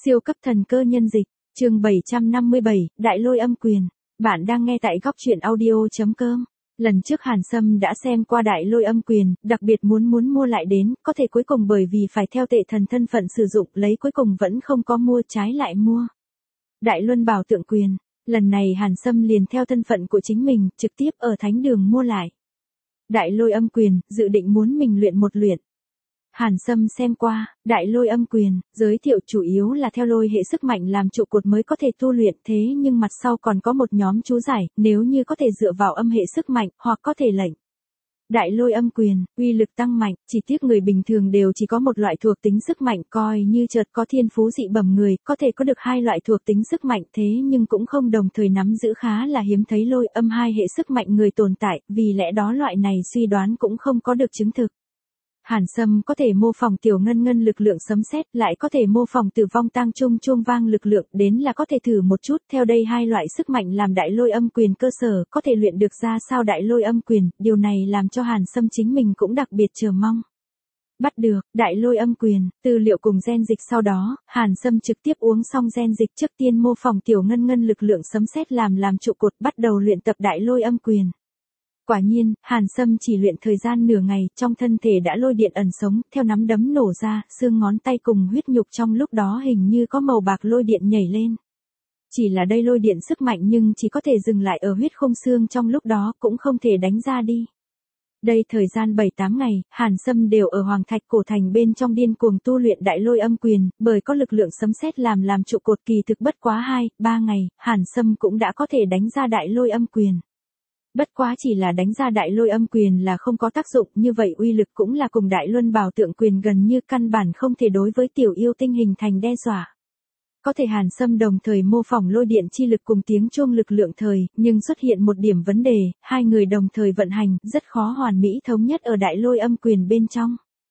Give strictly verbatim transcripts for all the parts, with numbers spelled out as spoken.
Siêu cấp thần cơ nhân dịch, chương bảy trăm năm mươi bảy, Đại Lôi Âm Quyền. Bạn đang nghe tại góc truyện audio.com. Lần trước Hàn Sâm đã xem qua Đại Lôi Âm Quyền, đặc biệt muốn muốn mua lại đến, có thể cuối cùng bởi vì phải theo tệ thần thân phận sử dụng lấy cuối cùng vẫn không có mua, trái lại mua. Đại Luân Bảo Tượng Quyền, lần này Hàn Sâm liền theo thân phận của chính mình, trực tiếp ở thánh đường mua lại. Đại Lôi Âm Quyền, dự định muốn mình luyện một luyện. Hàn Sâm xem qua, Đại Lôi Âm Quyền, giới thiệu chủ yếu là theo lôi hệ sức mạnh làm trụ cột mới có thể tu luyện, thế nhưng mặt sau còn có một nhóm chú giải, nếu như có thể dựa vào âm hệ sức mạnh, hoặc có thể lệnh. Đại Lôi Âm Quyền, uy lực tăng mạnh, chỉ tiếc người bình thường đều chỉ có một loại thuộc tính sức mạnh, coi như chợt có thiên phú dị bẩm người, có thể có được hai loại thuộc tính sức mạnh, thế nhưng cũng không đồng thời nắm giữ, khá là hiếm thấy lôi âm hai hệ sức mạnh người tồn tại, vì lẽ đó loại này suy đoán cũng không có được chứng thực. Hàn Sâm có thể mô phỏng tiểu ngân ngân lực lượng sấm sét, lại có thể mô phỏng tử vong tang trung chuông vang lực lượng, đến là có thể thử một chút, theo đây hai loại sức mạnh làm Đại Lôi Âm Quyền cơ sở, có thể luyện được ra sao Đại Lôi Âm Quyền, điều này làm cho Hàn Sâm chính mình cũng đặc biệt chờ mong. Bắt được, Đại Lôi Âm Quyền, tư liệu cùng gen dịch sau đó, Hàn Sâm trực tiếp uống xong gen dịch trước tiên mô phỏng tiểu ngân ngân lực lượng sấm sét làm làm trụ cột, bắt đầu luyện tập Đại Lôi Âm Quyền. Quả nhiên, Hàn Sâm chỉ luyện thời gian nửa ngày, trong thân thể đã lôi điện ẩn sống, theo nắm đấm nổ ra, xương ngón tay cùng huyết nhục trong lúc đó hình như có màu bạc lôi điện nhảy lên. Chỉ là đây lôi điện sức mạnh nhưng chỉ có thể dừng lại ở huyết khung xương trong lúc đó, cũng không thể đánh ra đi. Đây thời gian bảy tám ngày, Hàn Sâm đều ở Hoàng Thạch Cổ Thành bên trong điên cuồng tu luyện Đại Lôi Âm Quyền, bởi có lực lượng sấm sét làm làm trụ cột, kỳ thực bất quá hai, ba ngày, Hàn Sâm cũng đã có thể đánh ra Đại Lôi Âm Quyền. Bất quá chỉ là đánh ra Đại Lôi Âm Quyền là không có tác dụng, như vậy uy lực cũng là cùng Đại Luân Bảo Tượng Quyền gần như căn bản không thể đối với tiểu yêu tinh hình thành đe dọa. Có thể Hàn Sâm đồng thời mô phỏng lôi điện chi lực cùng tiếng chuông lực lượng thời, nhưng xuất hiện một điểm vấn đề, hai người đồng thời vận hành, rất khó hoàn mỹ thống nhất ở Đại Lôi Âm Quyền bên trong.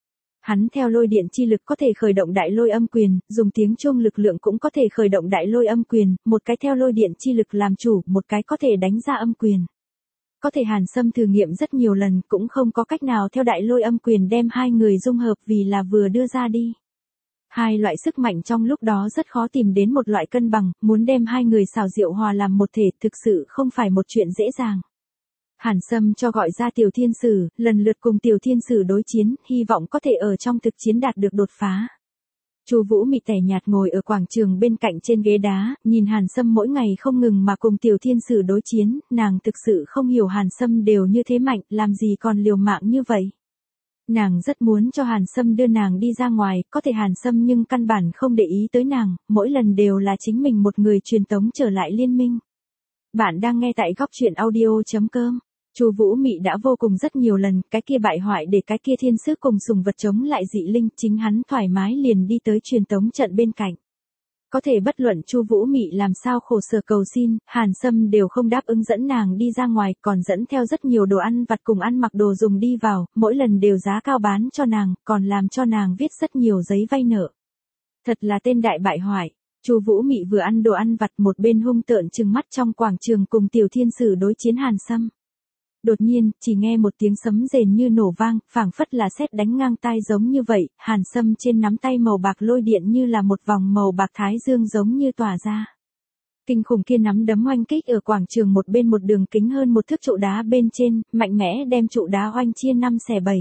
Hắn theo lôi điện chi lực có thể khởi động Đại Lôi Âm Quyền, dùng tiếng chuông lực lượng cũng có thể khởi động Đại Lôi Âm Quyền, một cái theo lôi điện chi lực làm chủ, một cái có thể đánh ra âm quyền. Có thể Hàn Sâm thử nghiệm rất nhiều lần, cũng không có cách nào theo Đại Lôi Âm Quyền đem hai người dung hợp, vì là vừa đưa ra đi. Hai loại sức mạnh trong lúc đó rất khó tìm đến một loại cân bằng, muốn đem hai người xảo diệu hòa làm một thể, thực sự không phải một chuyện dễ dàng. Hàn Sâm cho gọi ra Tiểu Thiên Sử, lần lượt cùng Tiểu Thiên Sử đối chiến, hy vọng có thể ở trong thực chiến đạt được đột phá. Chu Vũ Mị tẻ nhạt ngồi ở quảng trường bên cạnh trên ghế đá, nhìn Hàn Sâm mỗi ngày không ngừng mà cùng Tiểu Thiên Sử đối chiến, nàng thực sự không hiểu Hàn Sâm đều như thế mạnh, làm gì còn liều mạng như vậy. Nàng rất muốn cho Hàn Sâm đưa nàng đi ra ngoài, có thể Hàn Sâm nhưng căn bản không để ý tới nàng, mỗi lần đều là chính mình một người truyền tống trở lại liên minh. Bạn đang nghe tại góc truyện audio.com. Chu Vũ Mị đã vô cùng rất nhiều lần, cái kia bại hoại để cái kia thiên sứ cùng sùng vật chống lại dị linh, chính hắn thoải mái liền đi tới truyền tống trận bên cạnh. Có thể bất luận Chu Vũ Mị làm sao khổ sở cầu xin, Hàn Sâm đều không đáp ứng dẫn nàng đi ra ngoài, còn dẫn theo rất nhiều đồ ăn vặt cùng ăn mặc đồ dùng đi vào, mỗi lần đều giá cao bán cho nàng, còn làm cho nàng viết rất nhiều giấy vay nợ. Thật là tên đại bại hoại. Chu Vũ Mị vừa ăn đồ ăn vặt một bên hung tợn trừng mắt trong quảng trường cùng Tiểu Thiên Sử đối chiến Hàn Sâm. Đột nhiên, chỉ nghe một tiếng sấm rền như nổ vang, phảng phất là sét đánh ngang tai giống như vậy, Hàn Sâm trên nắm tay màu bạc lôi điện như là một vòng màu bạc thái dương giống như tỏa ra. Kinh khủng kia nắm đấm oanh kích ở quảng trường một bên một đường kính hơn một thước trụ đá bên trên, mạnh mẽ đem trụ đá oanh chia năm xẻ bảy.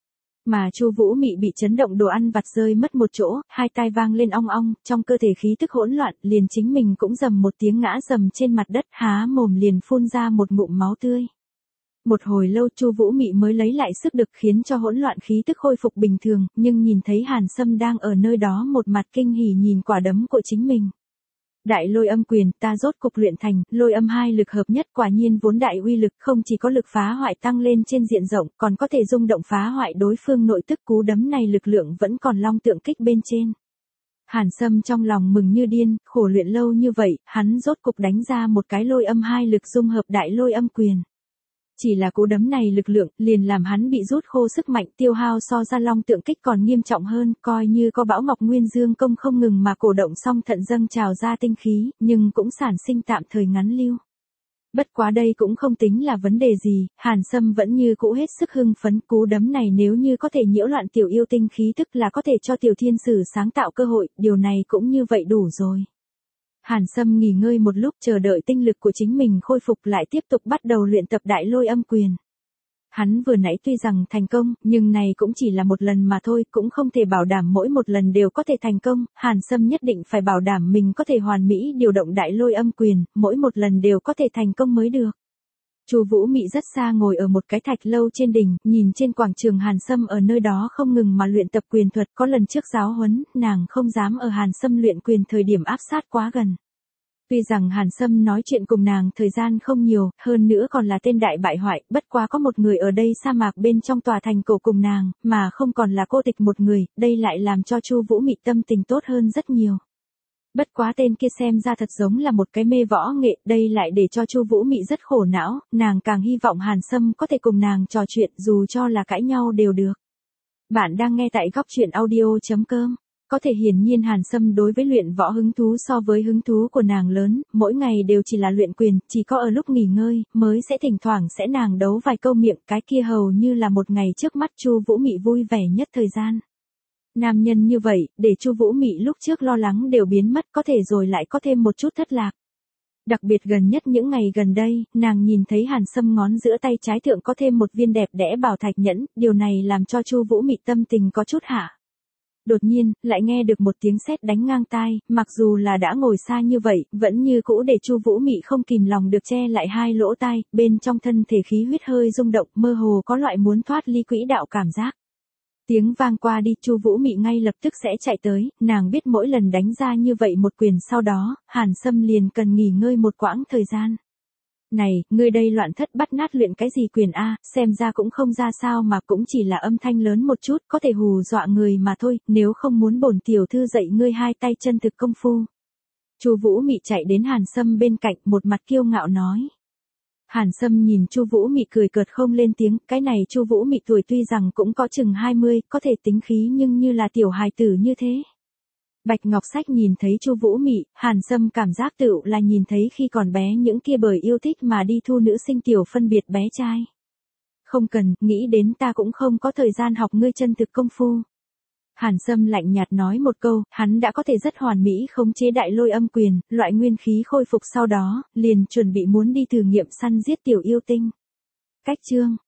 Mà Chu Vũ Mị bị chấn động đồ ăn vặt rơi mất một chỗ, hai tai vang lên ong ong, trong cơ thể khí tức hỗn loạn, liền chính mình cũng rầm một tiếng ngã rầm trên mặt đất, há mồm liền phun ra một ngụm máu tươi. Một hồi lâu Chu Vũ Mị mới lấy lại sức lực, khiến cho hỗn loạn khí tức khôi phục bình thường, nhưng nhìn thấy Hàn Sâm đang ở nơi đó một mặt kinh hỉ nhìn quả đấm của chính mình. Đại Lôi Âm Quyền, ta rốt cục luyện thành, lôi âm hai lực hợp nhất, quả nhiên vốn đại uy lực, không chỉ có lực phá hoại tăng lên trên diện rộng, còn có thể rung động phá hoại đối phương nội tức, cú đấm này lực lượng vẫn còn long tượng kích bên trên. Hàn Sâm trong lòng mừng như điên, khổ luyện lâu như vậy, hắn rốt cục đánh ra một cái lôi âm hai lực dung hợp Đại Lôi Âm Quyền. Chỉ là cú đấm này lực lượng, liền làm hắn bị rút khô sức mạnh, tiêu hao so ra long tượng kích còn nghiêm trọng hơn, coi như có Bão Ngọc Nguyên Dương công không ngừng mà cổ động song thận dâng trào ra tinh khí, nhưng cũng sản sinh tạm thời ngắn lưu. Bất quá đây cũng không tính là vấn đề gì, Hàn Sâm vẫn như cũ hết sức hưng phấn, cú đấm này nếu như có thể nhiễu loạn tiểu yêu tinh khí tức là có thể cho tiểu thiên sử sáng tạo cơ hội, điều này cũng như vậy đủ rồi. Hàn Sâm nghỉ ngơi một lúc chờ đợi tinh lực của chính mình khôi phục lại tiếp tục bắt đầu luyện tập đại lôi âm quyền. Hắn vừa nãy tuy rằng thành công, nhưng này cũng chỉ là một lần mà thôi, cũng không thể bảo đảm mỗi một lần đều có thể thành công, Hàn Sâm nhất định phải bảo đảm mình có thể hoàn mỹ điều động đại lôi âm quyền, mỗi một lần đều có thể thành công mới được. Chu Vũ Mị rất xa ngồi ở một cái thạch lâu trên đỉnh, nhìn trên quảng trường Hàn Sâm ở nơi đó không ngừng mà luyện tập quyền thuật, có lần trước giáo huấn, nàng không dám ở Hàn Sâm luyện quyền thời điểm áp sát quá gần. Tuy rằng Hàn Sâm nói chuyện cùng nàng thời gian không nhiều, hơn nữa còn là tên đại bại hoại, bất quá có một người ở đây sa mạc bên trong tòa thành cổ cùng nàng, mà không còn là cô tịch một người, đây lại làm cho Chu Vũ Mị tâm tình tốt hơn rất nhiều. Bất quá tên kia xem ra thật giống là một cái mê võ nghệ, đây lại để cho Chu Vũ Mị rất khổ não, nàng càng hy vọng Hàn Sâm có thể cùng nàng trò chuyện dù cho là cãi nhau đều được. Bạn đang nghe tại góc truyện audio chấm com. Có thể hiển nhiên Hàn Sâm đối với luyện võ hứng thú so với hứng thú của nàng lớn, mỗi ngày đều chỉ là luyện quyền, chỉ có ở lúc nghỉ ngơi, mới sẽ thỉnh thoảng sẽ nàng đấu vài câu miệng, cái kia hầu như là một ngày trước mắt Chu Vũ Mị vui vẻ nhất thời gian. Nam nhân như vậy, để Chu Vũ Mị lúc trước lo lắng đều biến mất, có thể rồi lại có thêm một chút thất lạc. Đặc biệt gần nhất những ngày gần đây, nàng nhìn thấy Hàn Sâm ngón giữa tay trái thượng có thêm một viên đẹp đẽ bảo thạch nhẫn, điều này làm cho Chu Vũ Mị tâm tình có chút hạ. Đột nhiên, lại nghe được một tiếng sét đánh ngang tai, mặc dù là đã ngồi xa như vậy, vẫn như cũ để Chu Vũ Mị không kìm lòng được che lại hai lỗ tai, bên trong thân thể khí huyết hơi rung động, mơ hồ có loại muốn thoát ly quỹ đạo cảm giác. Tiếng vang qua đi, Chu Vũ Mị ngay lập tức sẽ chạy tới, nàng biết mỗi lần đánh ra như vậy một quyền sau đó, Hàn Sâm liền cần nghỉ ngơi một quãng thời gian. Này, ngươi đây loạn thất bắt nát luyện cái gì quyền a, xem ra cũng không ra sao mà cũng chỉ là âm thanh lớn một chút, có thể hù dọa người mà thôi, nếu không muốn bổn tiểu thư dạy ngươi hai tay chân thực công phu. Chu Vũ Mị chạy đến Hàn Sâm bên cạnh, một mặt kiêu ngạo nói. Hàn Sâm nhìn Chu Vũ Mị cười cợt không lên tiếng, cái này Chu Vũ Mị tuổi tuy rằng cũng có chừng hai mươi, có thể tính khí nhưng như là tiểu hài tử như thế. Bạch Ngọc Sách nhìn thấy Chu Vũ Mị, Hàn Sâm cảm giác tựu là nhìn thấy khi còn bé những kia bởi yêu thích mà đi thu nữ sinh tiểu phân biệt bé trai. Không cần, nghĩ đến ta cũng không có thời gian học ngươi chân thực công phu. Hàn Sâm lạnh nhạt nói một câu, hắn đã có thể rất hoàn mỹ khống chế đại lôi âm quyền, loại nguyên khí khôi phục sau đó, liền chuẩn bị muốn đi thử nghiệm săn giết tiểu yêu tinh. Cách chương